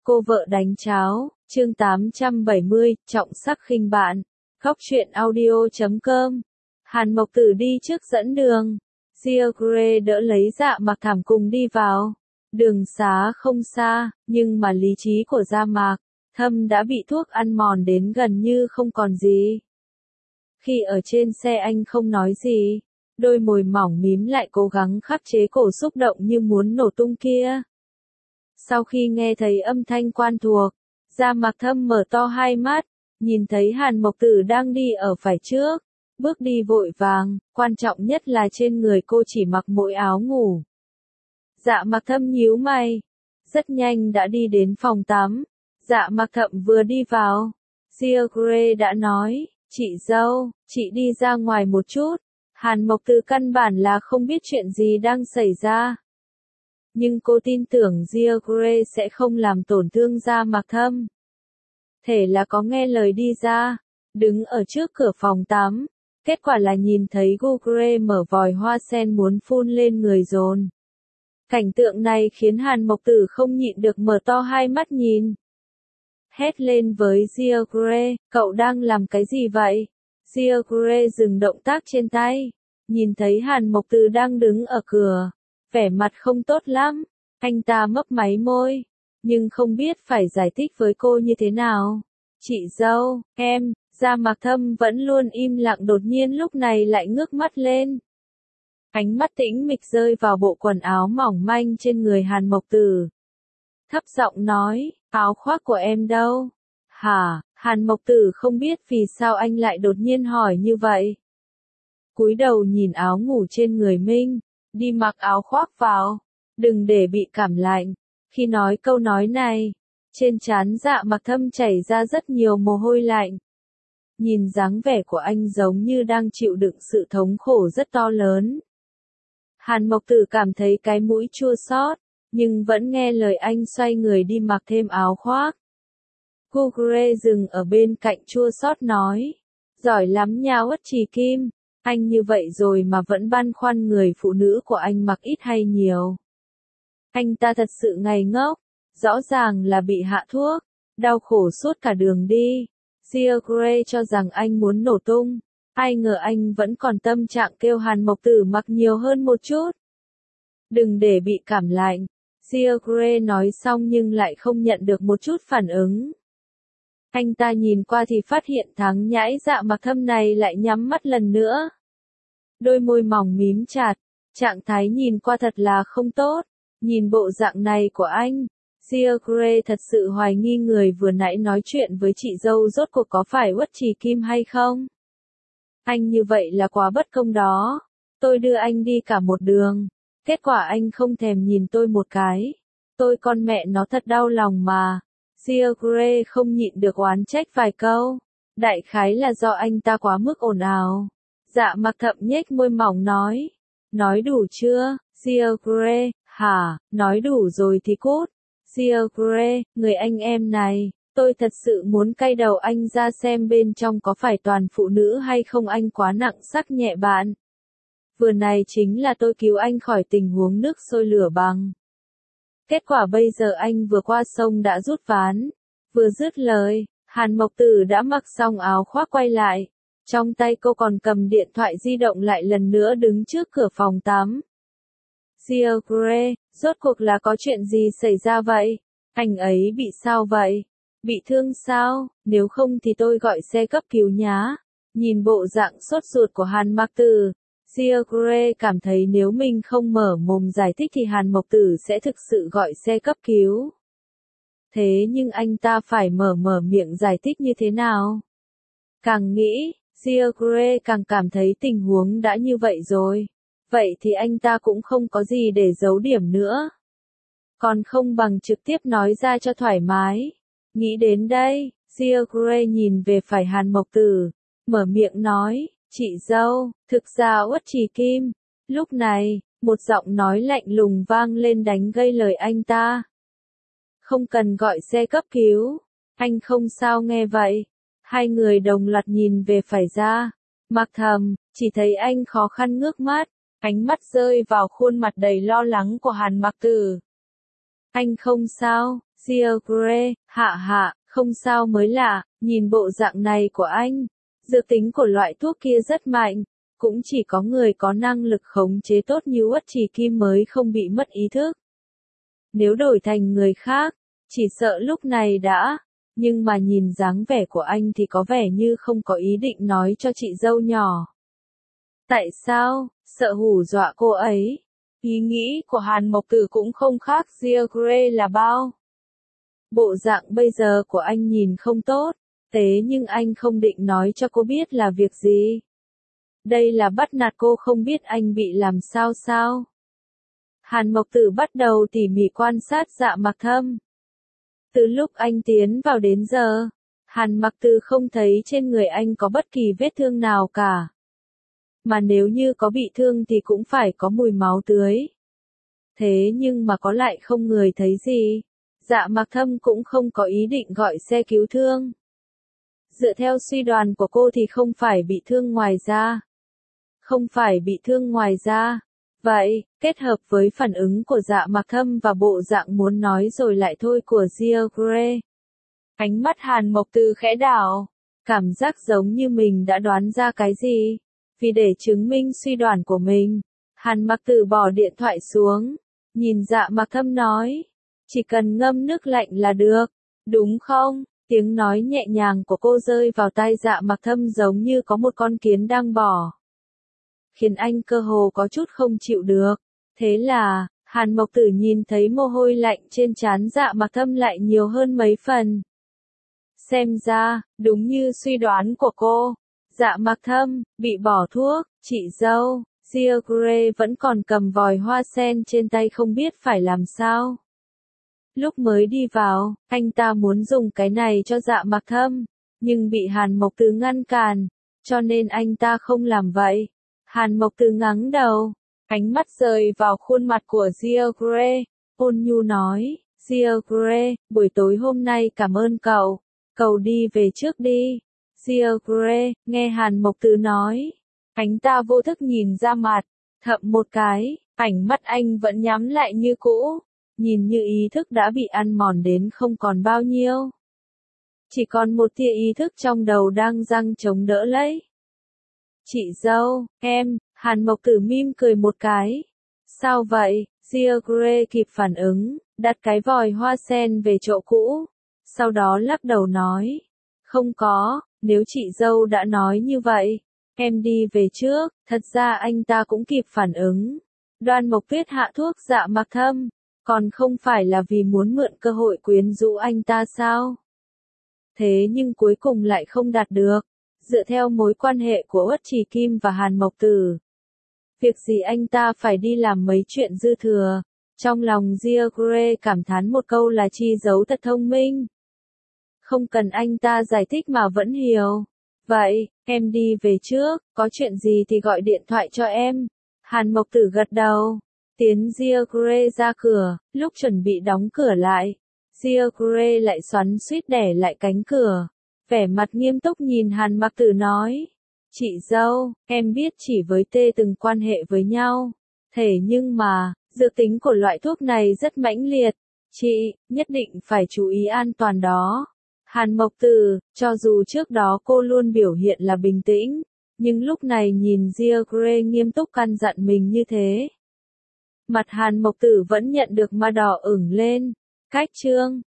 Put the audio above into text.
Cô vợ đánh cháo, chương 870, trọng sắc khinh bạn. Góc truyện audio.com. Hàn Mộc Tử đi trước dẫn đường. George đỡ lấy Dạ Mạc Thảm cùng đi vào. Đường xá không xa, nhưng mà lý trí của Dạ Mạc Thâm đã bị thuốc ăn mòn đến gần như không còn gì. Khi ở trên xe anh không nói gì, đôi môi mỏng mím lại cố gắng khắc chế cổ xúc động như muốn nổ tung kia. Sau khi nghe thấy âm thanh quen thuộc, Dạ Mạc Thâm mở to hai mắt, nhìn thấy Hàn Mộc Tử đang đi ở phải trước, bước đi vội vàng, quan trọng nhất là trên người cô chỉ mặc mỗi áo ngủ. Dạ Mạc Thâm nhíu mày, rất nhanh đã đi đến phòng tắm. Dạ Mạc Thâm vừa đi vào, George đã nói, chị dâu, chị đi ra ngoài một chút. Hàn Mộc Tử căn bản là không biết chuyện gì đang xảy ra. Nhưng cô tin tưởng George sẽ không làm tổn thương Dạ Mạc Thâm. Thể là có nghe lời đi ra, đứng ở trước cửa phòng tắm. Kết quả là nhìn thấy George mở vòi hoa sen muốn phun lên người dồn. Cảnh tượng này khiến Hàn Mộc Tử không nhịn được mở to hai mắt nhìn. Hét lên với George, cậu đang làm cái gì vậy? George dừng động tác trên tay, nhìn thấy Hàn Mộc Tử đang đứng ở cửa, vẻ mặt không tốt lắm. Anh ta mấp máy môi, nhưng không biết phải giải thích với cô như thế nào. Chị dâu, em. Dạ Mạc Thâm vẫn luôn im lặng đột nhiên lúc này lại ngước mắt lên. Ánh mắt tĩnh mịch rơi vào bộ quần áo mỏng manh trên người Hàn Mộc Tử. Thấp giọng nói, áo khoác của em đâu? Hả? Hàn Mộc Tử không biết vì sao anh lại đột nhiên hỏi như vậy. Cúi đầu nhìn áo ngủ trên người mình, đi mặc áo khoác vào, đừng để bị cảm lạnh. Khi nói câu nói này, trên trán Dạ Mạc Thâm chảy ra rất nhiều mồ hôi lạnh. Nhìn dáng vẻ của anh giống như đang chịu đựng sự thống khổ rất to lớn. Hàn Mộc Tử cảm thấy cái mũi chua xót, nhưng vẫn nghe lời anh xoay người đi mặc thêm áo khoác. George dừng ở bên cạnh chua xót nói, giỏi lắm nha Uất Trì Kim, anh như vậy rồi mà vẫn băn khoăn người phụ nữ của anh mặc ít hay nhiều. Anh ta thật sự ngây ngốc, rõ ràng là bị hạ thuốc, đau khổ suốt cả đường đi. George cho rằng anh muốn nổ tung, ai ngờ anh vẫn còn tâm trạng kêu Hàn Mộc Tử mặc nhiều hơn một chút. Đừng để bị cảm lạnh. George nói xong nhưng lại không nhận được một chút phản ứng. Anh ta nhìn qua thì phát hiện thắng nhãi Dạ Mạc Thâm này lại nhắm mắt lần nữa. Đôi môi mỏng mím chặt, trạng thái nhìn qua thật là không tốt. Nhìn bộ dạng này của anh, George thật sự hoài nghi người vừa nãy nói chuyện với chị dâu rốt cuộc có phải Uất Trì Kim hay không. Anh như vậy là quá bất công đó. Tôi đưa anh đi cả một đường, kết quả anh không thèm nhìn tôi một cái. Tôi con mẹ nó thật đau lòng mà. George không nhịn được oán trách vài câu. Đại khái là do anh ta quá mức ồn ào. Dạ Mạc Thâm nhếch môi mỏng nói. Nói đủ chưa, George? Hả, nói đủ rồi thì cút. George, người anh em này, tôi thật sự muốn cay đầu anh ra xem bên trong có phải toàn phụ nữ hay không, anh quá nặng sắc nhẹ bạn. Vừa này chính là tôi cứu anh khỏi tình huống nước sôi lửa băng. Kết quả bây giờ anh vừa qua sông đã rút ván. Vừa dứt lời, Hàn Mộc Tử đã mặc xong áo khoác quay lại. Trong tay cô còn cầm điện thoại di động lại lần nữa đứng trước cửa phòng tắm. George, rốt cuộc là có chuyện gì xảy ra vậy? Anh ấy bị sao vậy? Bị thương sao? Nếu không thì tôi gọi xe cấp cứu nhá. Nhìn bộ dạng sốt ruột của Hàn Mộc Tử, George cảm thấy nếu mình không mở mồm giải thích thì Hàn Mộc Tử sẽ thực sự gọi xe cấp cứu. Thế nhưng anh ta phải mở miệng giải thích như thế nào? Càng nghĩ, George càng cảm thấy tình huống đã như vậy rồi. Vậy thì anh ta cũng không có gì để giấu điểm nữa. Còn không bằng trực tiếp nói ra cho thoải mái. Nghĩ đến đây, George nhìn về phải Hàn Mộc Tử, mở miệng nói, chị dâu, thực ra Uất Trì Kim. Lúc này, một giọng nói lạnh lùng vang lên đánh gây lời anh ta. Không cần gọi xe cấp cứu, anh không sao nghe vậy. Hai người đồng loạt nhìn về phải Dạ Mạc Thâm, chỉ thấy anh khó khăn ngước mắt. Ánh mắt rơi vào khuôn mặt đầy lo lắng của Hàn Mộc Tử. Anh không sao, Gre, hạ, không sao mới lạ, nhìn bộ dạng này của anh. Dược tính của loại thuốc kia rất mạnh, cũng chỉ có người có năng lực khống chế tốt như Uất Trì Kim mới không bị mất ý thức. Nếu đổi thành người khác, chỉ sợ lúc này đã, nhưng mà nhìn dáng vẻ của anh thì có vẻ như không có ý định nói cho chị dâu nhỏ. Tại sao? Sợ hù dọa cô ấy. Ý nghĩ của Hàn Mộc Tử cũng không khác Gre là bao. Bộ dạng bây giờ của anh nhìn không tốt, thế nhưng anh không định nói cho cô biết là việc gì. Đây là bắt nạt cô không biết anh bị làm sao sao. Hàn Mộc Tử bắt đầu tỉ mỉ quan sát Dạ Mặc Thâm. Từ lúc anh tiến vào đến giờ, Hàn Mặc Tử không thấy trên người anh có bất kỳ vết thương nào cả. Mà nếu như có bị thương thì cũng phải có mùi máu tươi. Thế nhưng mà có lại không người thấy gì. Dạ Mặc Thâm cũng không có ý định gọi xe cứu thương. Dựa theo suy đoán của cô thì không phải bị thương ngoài da. Không phải bị thương ngoài da. Vậy, kết hợp với phản ứng của Dạ Mặc Thâm và bộ dạng muốn nói rồi lại thôi của Gre. Ánh mắt Hàn Mộc Tử khẽ đảo. Cảm giác giống như mình đã đoán ra cái gì. Vì để chứng minh suy đoán của mình, Hàn Mặc Tử bỏ điện thoại xuống. Nhìn Dạ Mặc Thâm nói. Chỉ cần ngâm nước lạnh là được, đúng không? Tiếng nói nhẹ nhàng của cô rơi vào tai Dạ Mặc Thâm giống như có một con kiến đang bò. Khiến anh cơ hồ có chút không chịu được. Thế là, Hàn Mộc Tử nhìn thấy mồ hôi lạnh trên trán Dạ Mặc Thâm lại nhiều hơn mấy phần. Xem ra, đúng như suy đoán của cô, Dạ Mặc Thâm bị bỏ thuốc, chị dâu, Gre vẫn còn cầm vòi hoa sen trên tay không biết phải làm sao. Lúc mới đi vào, anh ta muốn dùng cái này cho Dạ Mặc Thâm, nhưng bị Hàn Mộc Tử ngăn cản, cho nên anh ta không làm vậy. Hàn Mộc Tử ngẩng đầu, ánh mắt rơi vào khuôn mặt của Gre, ôn nhu nói, Gre, buổi tối hôm nay cảm ơn cậu, cậu đi về trước đi. Gre, nghe Hàn Mộc Tử nói, anh ta vô thức nhìn ra mặt, thậm một cái, ánh mắt anh vẫn nhắm lại như cũ. Nhìn như ý thức đã bị ăn mòn đến không còn bao nhiêu. Chỉ còn một tia ý thức trong đầu đang giăng chống đỡ lấy. Chị dâu, em, Hàn Mộc Tử mỉm cười một cái. Sao vậy? Gre kịp phản ứng, đặt cái vòi hoa sen về chỗ cũ. Sau đó lắc đầu nói. Không có, nếu chị dâu đã nói như vậy, em đi về trước. Thật ra anh ta cũng kịp phản ứng. Đoan Mộc Tuyết hạ thuốc Dạ Mặc Thâm. Còn không phải là vì muốn mượn cơ hội quyến rũ anh ta sao? Thế nhưng cuối cùng lại không đạt được. Dựa theo mối quan hệ của Uất Trì Kim và Hàn Mộc Tử. Việc gì anh ta phải đi làm mấy chuyện dư thừa. Trong lòng Gre cảm thán một câu là chi giấu thật thông minh. Không cần anh ta giải thích mà vẫn hiểu. Vậy, em đi về trước, có chuyện gì thì gọi điện thoại cho em. Hàn Mộc Tử gật đầu. Tiến Gre ra cửa, lúc chuẩn bị đóng cửa lại. Gre lại xoắn suýt đẻ lại cánh cửa. Vẻ mặt nghiêm túc nhìn Hàn Mặc Tử nói. Chị dâu, em biết chỉ với Tê từng quan hệ với nhau. Thế nhưng mà, dược tính của loại thuốc này rất mãnh liệt. Chị, nhất định phải chú ý an toàn đó. Hàn Mộc Tử, cho dù trước đó cô luôn biểu hiện là bình tĩnh, nhưng lúc này nhìn Gre nghiêm túc căn dặn mình như thế. Mặt Hàn Mộc Tử vẫn nhận được mà đỏ ửng lên. Cách chương